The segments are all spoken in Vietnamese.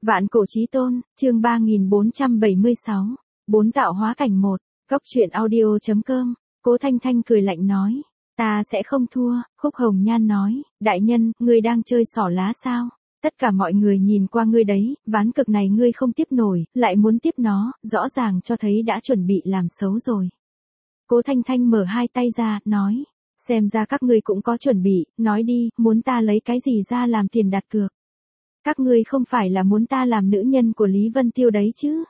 Vạn cổ chí tôn, chương 3476. Bốn tạo hóa cảnh 1. Cốc truyện audio.com. Cố Thanh Thanh cười lạnh nói. Ta sẽ không thua. Khúc Hồng Nhan nói. Đại nhân, ngươi đang chơi xỏ lá sao? Tất cả mọi người nhìn qua ngươi đấy, ván cực này ngươi không tiếp nổi, lại muốn tiếp nó, rõ ràng cho thấy đã chuẩn bị làm xấu rồi. Cố Thanh Thanh mở hai tay ra, nói. Xem ra các ngươi cũng có chuẩn bị, nói đi, muốn ta lấy cái gì ra làm tiền đặt cược? Các ngươi không phải là muốn ta làm nữ nhân của Lý Vân Tiêu đấy chứ?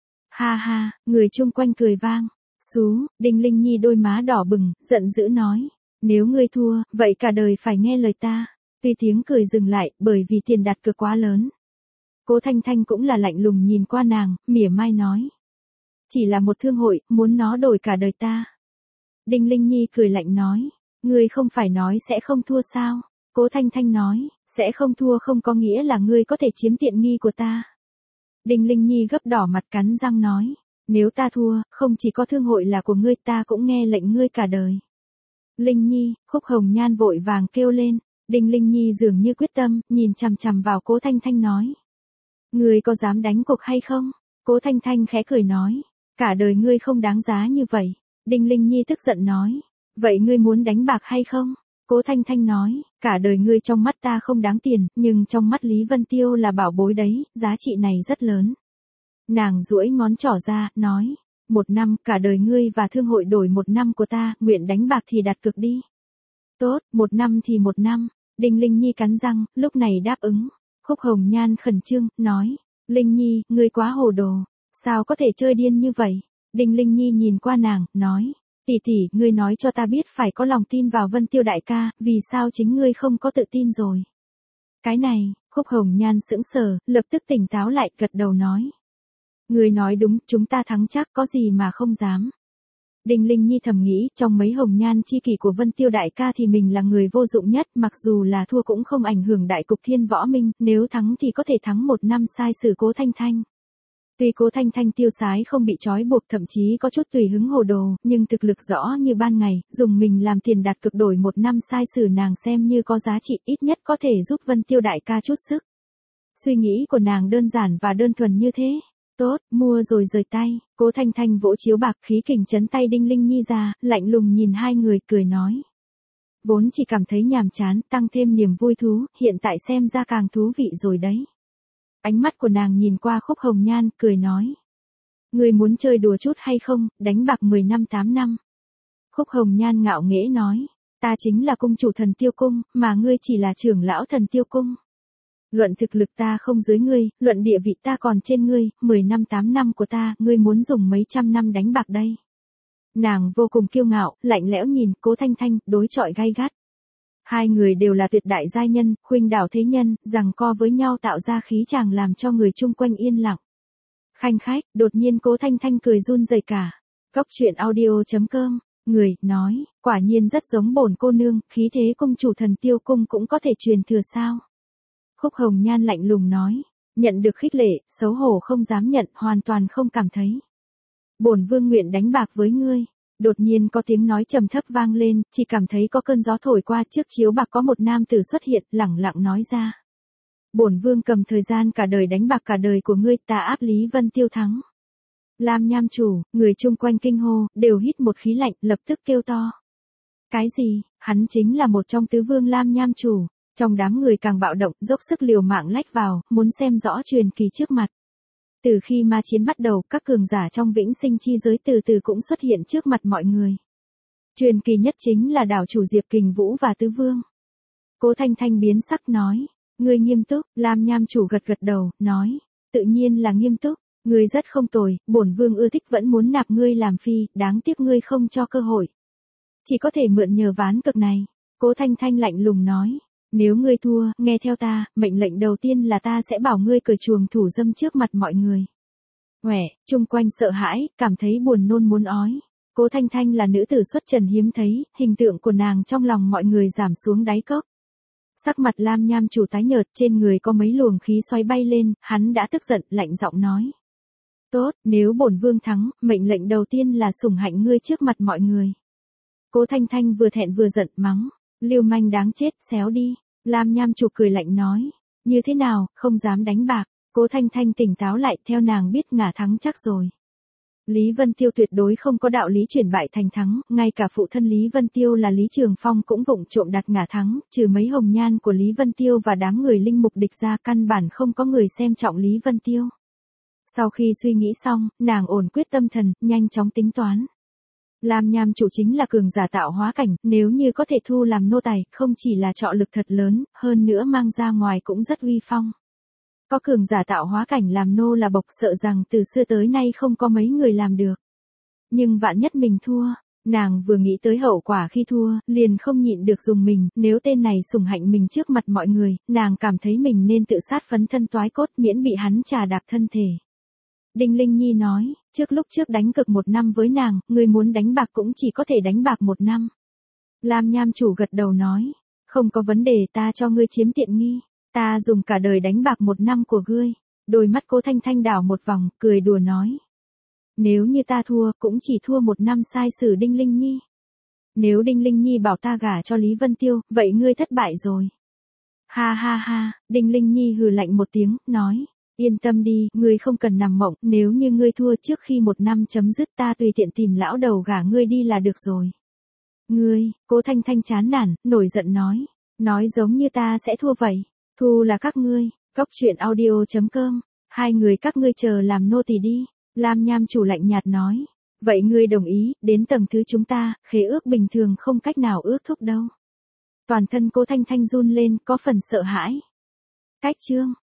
Ha ha, người chung quanh cười vang. Xú, Đinh Linh Nhi đôi má đỏ bừng, giận dữ nói. Nếu ngươi thua, vậy cả đời phải nghe lời ta. Tuy tiếng cười dừng lại, bởi vì tiền đặt cược quá lớn. Cố Thanh Thanh cũng là lạnh lùng nhìn qua nàng, mỉa mai nói. Chỉ là một thương hội, muốn nó đổi cả đời ta. Đinh Linh Nhi cười lạnh nói. Ngươi không phải nói sẽ không thua sao? Cố Thanh Thanh nói, sẽ không thua không có nghĩa là ngươi có thể chiếm tiện nghi của ta. Đinh Linh Nhi gấp đỏ mặt cắn răng nói, nếu ta thua, không chỉ có thương hội là của ngươi ta cũng nghe lệnh ngươi cả đời. Linh Nhi, Khúc Hồng Nhan vội vàng kêu lên, Đinh Linh Nhi dường như quyết tâm, nhìn chằm chằm vào Cố Thanh Thanh nói. Ngươi có dám đánh cuộc hay không? Cố Thanh Thanh khẽ cười nói, cả đời ngươi không đáng giá như vậy. Đinh Linh Nhi tức giận nói, vậy ngươi muốn đánh bạc hay không? Cố Thanh Thanh nói, cả đời ngươi trong mắt ta không đáng tiền, nhưng trong mắt Lý Vân Tiêu là bảo bối đấy, giá trị này rất lớn. Nàng duỗi ngón trỏ ra, nói, 1 năm, cả đời ngươi và thương hội đổi 1 năm của ta, nguyện đánh bạc thì đặt cược đi. Tốt, 1 năm thì 1 năm, Đinh Linh Nhi cắn răng, lúc này đáp ứng. Khúc Hồng Nhan khẩn trương, nói, Linh Nhi, ngươi quá hồ đồ, sao có thể chơi điên như vậy? Đinh Linh Nhi nhìn qua nàng, nói. Tỷ tỷ, ngươi nói cho ta biết phải có lòng tin vào Vân Tiêu đại ca, vì sao chính ngươi không có tự tin rồi? Cái này, Khúc Hồng Nhan sững sờ, lập tức tỉnh táo lại, gật đầu nói. Ngươi nói đúng, chúng ta thắng chắc, có gì mà không dám. Đinh Linh Nhi thầm nghĩ, trong mấy hồng nhan chi kỷ của Vân Tiêu đại ca thì mình là người vô dụng nhất, mặc dù là thua cũng không ảnh hưởng đại cục thiên võ minh, nếu thắng thì có thể thắng 1 năm sai sử Cố Thanh Thanh. Tuy Cố Thanh Thanh tiêu sái không bị trói buộc thậm chí có chút tùy hứng hồ đồ, nhưng thực lực rõ như ban ngày, dùng mình làm tiền đặt cược đổi 1 năm sai sử nàng xem như có giá trị, ít nhất có thể giúp Vân Tiêu đại ca chút sức. Suy nghĩ của nàng đơn giản và đơn thuần như thế. Tốt, mua rồi rời tay. Cố Thanh Thanh vỗ chiếu bạc khí kình chấn tay Đinh Linh Nhi ra, lạnh lùng nhìn hai người cười nói. Vốn chỉ cảm thấy nhàm chán, tăng thêm niềm vui thú, hiện tại xem ra càng thú vị rồi đấy. Ánh mắt của nàng nhìn qua Khúc Hồng Nhan, cười nói. Ngươi muốn chơi đùa chút hay không, đánh bạc 10 năm 8 năm. Khúc Hồng Nhan ngạo nghễ nói. Ta chính là cung chủ Thần Tiêu Cung, mà ngươi chỉ là trưởng lão Thần Tiêu Cung. Luận thực lực ta không dưới ngươi, luận địa vị ta còn trên ngươi, 10 năm 8 năm của ta, ngươi muốn dùng mấy trăm năm đánh bạc đây. Nàng vô cùng kiêu ngạo, lạnh lẽo nhìn Cố Thanh Thanh, đối chọi gay gắt. Hai người đều là tuyệt đại giai nhân, khuynh đảo thế nhân, giằng co với nhau tạo ra khí chàng làm cho người chung quanh yên lặng. Khanh khách, đột nhiên Cố Thanh Thanh cười run rẩy cả. Cốc truyện audio.com, người, nói, quả nhiên rất giống bổn cô nương, khí thế cung chủ Thần Tiêu Cung cũng có thể truyền thừa sao. Khúc Hồng Nhan lạnh lùng nói, nhận được khích lệ, xấu hổ không dám nhận, hoàn toàn không cảm thấy. Bổn vương nguyện đánh bạc với ngươi. Đột nhiên có tiếng nói trầm thấp vang lên, chỉ cảm thấy có cơn gió thổi qua trước chiếu bạc có một nam tử xuất hiện, lẳng lặng nói ra. Bổn vương cầm thời gian cả đời đánh bạc cả đời của ngươi, ta áp Lý Vân Tiêu thắng. Lam Nham chủ, người chung quanh kinh hô, đều hít một khí lạnh, lập tức kêu to. Cái gì, hắn chính là một trong tứ vương Lam Nham chủ. Trong đám người càng bạo động, dốc sức liều mạng lách vào, muốn xem rõ truyền kỳ trước mặt. Từ khi ma chiến bắt đầu, các cường giả trong vĩnh sinh chi giới từ từ cũng xuất hiện trước mặt mọi người. Truyền kỳ nhất chính là đảo chủ Diệp Kình Vũ và Tứ Vương. Cố Thanh Thanh biến sắc nói, ngươi nghiêm túc, Lam Nham chủ gật gật đầu, nói, tự nhiên là nghiêm túc, ngươi rất không tồi, bổn vương ưa thích vẫn muốn nạp ngươi làm phi, đáng tiếc ngươi không cho cơ hội. Chỉ có thể mượn nhờ ván cực này. Cố Thanh Thanh lạnh lùng nói. Nếu ngươi thua, nghe theo ta, mệnh lệnh đầu tiên là ta sẽ bảo ngươi cởi chuồng thủ dâm trước mặt mọi người. Huệ, chung quanh sợ hãi, cảm thấy buồn nôn muốn ói. Cố Thanh Thanh là nữ tử xuất trần hiếm thấy, hình tượng của nàng trong lòng mọi người giảm xuống đáy cốc. Sắc mặt Lam Nham chủ tái nhợt, trên người có mấy luồng khí xoáy bay lên, hắn đã tức giận, lạnh giọng nói. Tốt, nếu bổn vương thắng, mệnh lệnh đầu tiên là sủng hạnh ngươi trước mặt mọi người. Cố Thanh Thanh vừa thẹn vừa giận, mắng. Lưu manh đáng chết, xéo đi. Lam Nham chủ cười lạnh nói. Như thế nào, không dám đánh bạc. Cố Thanh Thanh tỉnh táo lại, theo nàng biết ngả thắng chắc rồi. Lý Vân Tiêu tuyệt đối không có đạo lý chuyển bại thành thắng, ngay cả phụ thân Lý Vân Tiêu là Lý Trường Phong cũng vụng trộm đặt ngả thắng, trừ mấy hồng nhan của Lý Vân Tiêu và đám người linh mục địch ra, căn bản không có người xem trọng Lý Vân Tiêu. Sau khi suy nghĩ xong, nàng ổn quyết tâm thần, nhanh chóng tính toán. Lam Nham chủ chính là cường giả tạo hóa cảnh, nếu như có thể thu làm nô tài, không chỉ là trọ lực thật lớn, hơn nữa mang ra ngoài cũng rất uy phong. Có cường giả tạo hóa cảnh làm nô là bộc, sợ rằng từ xưa tới nay không có mấy người làm được. Nhưng vạn nhất mình thua, nàng vừa nghĩ tới hậu quả khi thua, liền không nhịn được dùng mình, nếu tên này sủng hạnh mình trước mặt mọi người, nàng cảm thấy mình nên tự sát phấn thân toái cốt miễn bị hắn trà đạp thân thể. Đinh Linh Nhi nói, lúc trước đánh cược 1 năm với nàng, người muốn đánh bạc cũng chỉ có thể đánh bạc 1 năm. Lam Nham chủ gật đầu nói, không có vấn đề, ta cho ngươi chiếm tiện nghi. Ta dùng cả đời đánh bạc 1 năm của ngươi. Đôi mắt Cố Thanh Thanh đảo một vòng, cười đùa nói. Nếu như ta thua, cũng chỉ thua 1 năm sai xử Đinh Linh Nhi. Nếu Đinh Linh Nhi bảo ta gả cho Lý Vân Tiêu, vậy ngươi thất bại rồi. Ha ha ha, Đinh Linh Nhi hừ lạnh một tiếng, nói. Yên tâm đi, ngươi không cần nằm mộng, nếu như ngươi thua trước khi 1 năm chấm dứt, ta tùy tiện tìm lão đầu gả ngươi đi là được rồi. Ngươi, Cố Thanh Thanh chán nản, nổi giận nói. Nói giống như ta sẽ thua vậy. Thu là các ngươi, Cóc Truyện Audio.com, hai người các ngươi chờ làm nô tỳ đi. Lam Nham chủ lạnh nhạt nói. Vậy ngươi đồng ý, đến tầng thứ chúng ta, khế ước bình thường không cách nào ước thúc đâu. Toàn thân Cố Thanh Thanh run lên, có phần sợ hãi. Cách chương.